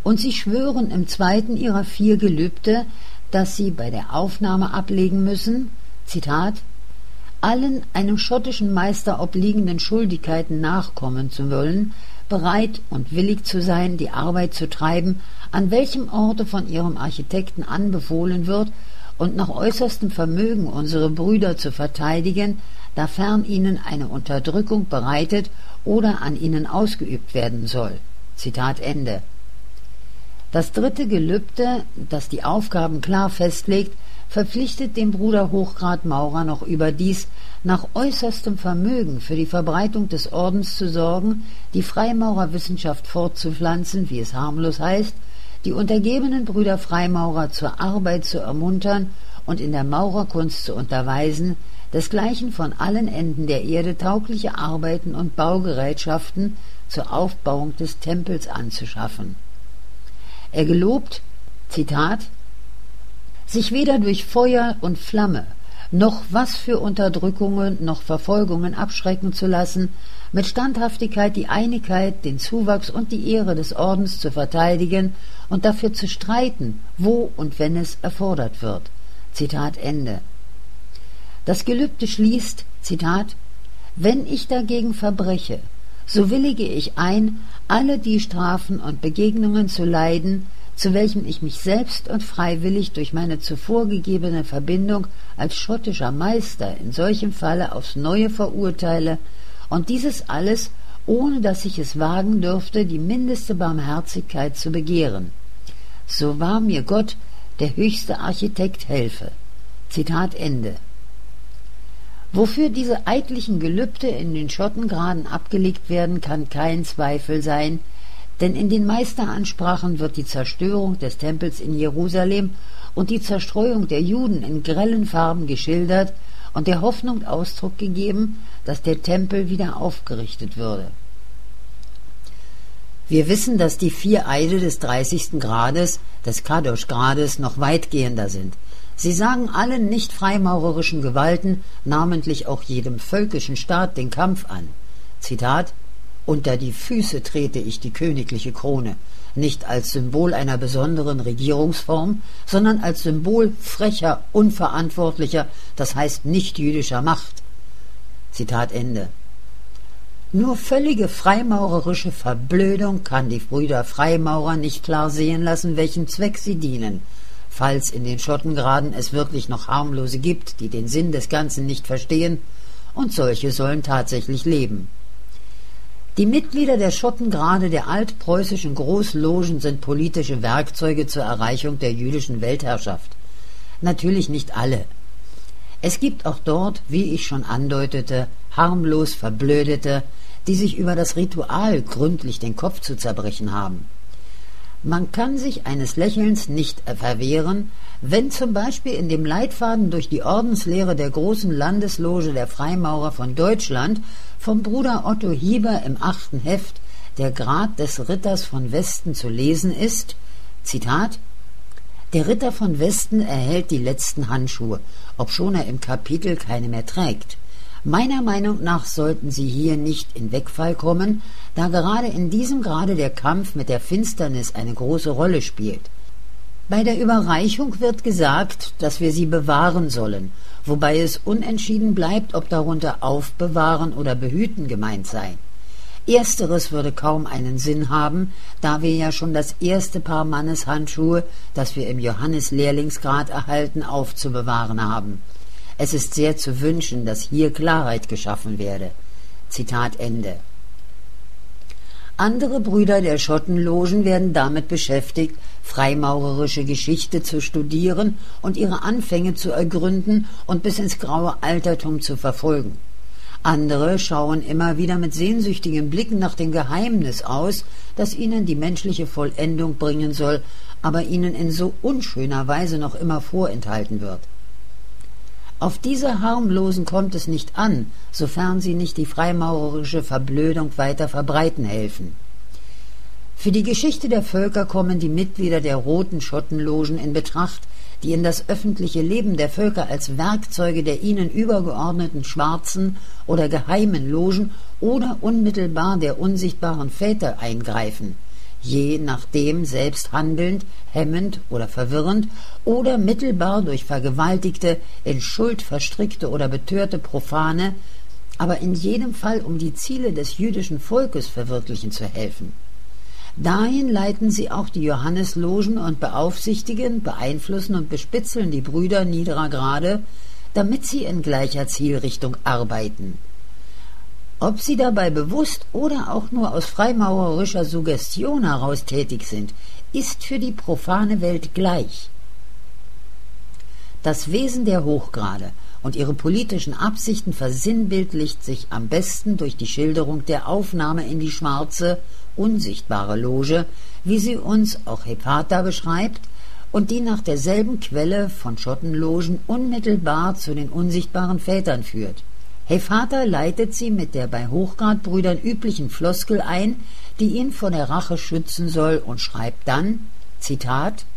und sie schwören im zweiten ihrer 4 Gelübde, dass sie bei der Aufnahme ablegen müssen, Zitat, allen einem schottischen Meister obliegenden Schuldigkeiten nachkommen zu wollen, bereit und willig zu sein, die Arbeit zu treiben, an welchem Orte von ihrem Architekten anbefohlen wird, und nach äußerstem Vermögen unsere Brüder zu verteidigen, dafern ihnen eine Unterdrückung bereitet oder an ihnen ausgeübt werden soll. Zitat Ende. Das 3. Gelübde, das die Aufgaben klar festlegt, verpflichtet den Bruder Hochgrad Maurer noch überdies, nach äußerstem Vermögen für die Verbreitung des Ordens zu sorgen, die Freimaurerwissenschaft fortzupflanzen, wie es harmlos heißt, die untergebenen Brüder Freimaurer zur Arbeit zu ermuntern und in der Maurerkunst zu unterweisen, desgleichen von allen Enden der Erde taugliche Arbeiten und Baugerätschaften zur Aufbauung des Tempels anzuschaffen. Er gelobt, Zitat, sich weder durch Feuer und Flamme noch was für Unterdrückungen noch Verfolgungen abschrecken zu lassen, mit Standhaftigkeit die Einigkeit, den Zuwachs und die Ehre des Ordens zu verteidigen und dafür zu streiten, wo und wenn es erfordert wird. Zitat Ende. Das Gelübde schließt, Zitat, wenn ich dagegen verbreche, so willige ich ein, alle die Strafen und Begegnungen zu leiden, zu welchem ich mich selbst und freiwillig durch meine zuvor gegebene Verbindung als schottischer Meister in solchem Falle aufs Neue verurteile, und dieses alles, ohne dass ich es wagen dürfte, die mindeste Barmherzigkeit zu begehren. So wahr mir Gott, der höchste Architekt, helfe. Zitat Ende. Wofür diese eidlichen Gelübde in den Schottengraden abgelegt werden, kann kein Zweifel sein, denn in den Meisteransprachen wird die Zerstörung des Tempels in Jerusalem und die Zerstreuung der Juden in grellen Farben geschildert und der Hoffnung Ausdruck gegeben, dass der Tempel wieder aufgerichtet würde. Wir wissen, dass die 4 Eide des 30. Grades, des Kadosh-Grades, noch weitgehender sind. Sie sagen allen nicht freimaurerischen Gewalten, namentlich auch jedem völkischen Staat, den Kampf an. Zitat, unter die Füße trete ich die königliche Krone, nicht als Symbol einer besonderen Regierungsform, sondern als Symbol frecher, unverantwortlicher, das heißt nicht jüdischer Macht. Zitat Ende. Nur völlige freimaurerische Verblödung kann die Brüder Freimaurer nicht klar sehen lassen, welchem Zweck sie dienen, falls in den Schottengraden es wirklich noch Harmlose gibt, die den Sinn des Ganzen nicht verstehen, und solche sollen tatsächlich leben. Die Mitglieder der Schottengrade der altpreußischen Großlogen sind politische Werkzeuge zur Erreichung der jüdischen Weltherrschaft. Natürlich nicht alle. Es gibt auch dort, wie ich schon andeutete, harmlos Verblödete, die sich über das Ritual gründlich den Kopf zu zerbrechen haben. Man kann sich eines Lächelns nicht verwehren, wenn zum Beispiel in dem Leitfaden durch die Ordenslehre der großen Landesloge der Freimaurer von Deutschland vom Bruder Otto Hieber im 8. Heft der Grad des Ritters von Westen zu lesen ist, Zitat, der Ritter von Westen erhält die letzten Handschuhe, obschon er im Kapitel keine mehr trägt. Meiner Meinung nach sollten sie hier nicht in Wegfall kommen, da gerade in diesem Grade der Kampf mit der Finsternis eine große Rolle spielt. Bei der Überreichung wird gesagt, dass wir sie bewahren sollen, wobei es unentschieden bleibt, ob darunter aufbewahren oder behüten gemeint sei. Ersteres würde kaum einen Sinn haben, da wir ja schon das erste Paar Manneshandschuhe, das wir im Johannes-Lehrlingsgrad erhalten, aufzubewahren haben. Es ist sehr zu wünschen, dass hier Klarheit geschaffen werde. Zitat Ende. Andere Brüder der Schottenlogen werden damit beschäftigt, freimaurerische Geschichte zu studieren und ihre Anfänge zu ergründen und bis ins graue Altertum zu verfolgen. Andere schauen immer wieder mit sehnsüchtigen Blicken nach dem Geheimnis aus, das ihnen die menschliche Vollendung bringen soll, aber ihnen in so unschöner Weise noch immer vorenthalten wird. Auf diese Harmlosen kommt es nicht an, sofern sie nicht die freimaurerische Verblödung weiter verbreiten helfen. Für die Geschichte der Völker kommen die Mitglieder der roten Schottenlogen in Betracht, die in das öffentliche Leben der Völker als Werkzeuge der ihnen übergeordneten schwarzen oder geheimen Logen oder unmittelbar der unsichtbaren Väter eingreifen. je nachdem selbst handelnd, hemmend oder verwirrend oder mittelbar durch vergewaltigte, in Schuld verstrickte oder betörte Profane, aber in jedem Fall um die Ziele des jüdischen Volkes verwirklichen zu helfen. Dahin leiten sie auch die Johanneslogen und beaufsichtigen, beeinflussen und bespitzeln die Brüder niederer Grade, damit sie in gleicher Zielrichtung arbeiten. Ob sie dabei bewusst oder auch nur aus freimaurerischer Suggestion heraus tätig sind, ist für die profane Welt gleich. Das Wesen der Hochgrade und ihre politischen Absichten versinnbildlicht sich am besten durch die Schilderung der Aufnahme in die schwarze, unsichtbare Loge, wie sie uns auch Hephaestus beschreibt und die nach derselben Quelle von Schottenlogen unmittelbar zu den unsichtbaren Vätern führt. Hephaestus leitet sie mit der bei Hochgradbrüdern üblichen Floskel ein, die ihn vor der Rache schützen soll, und schreibt dann, Zitat,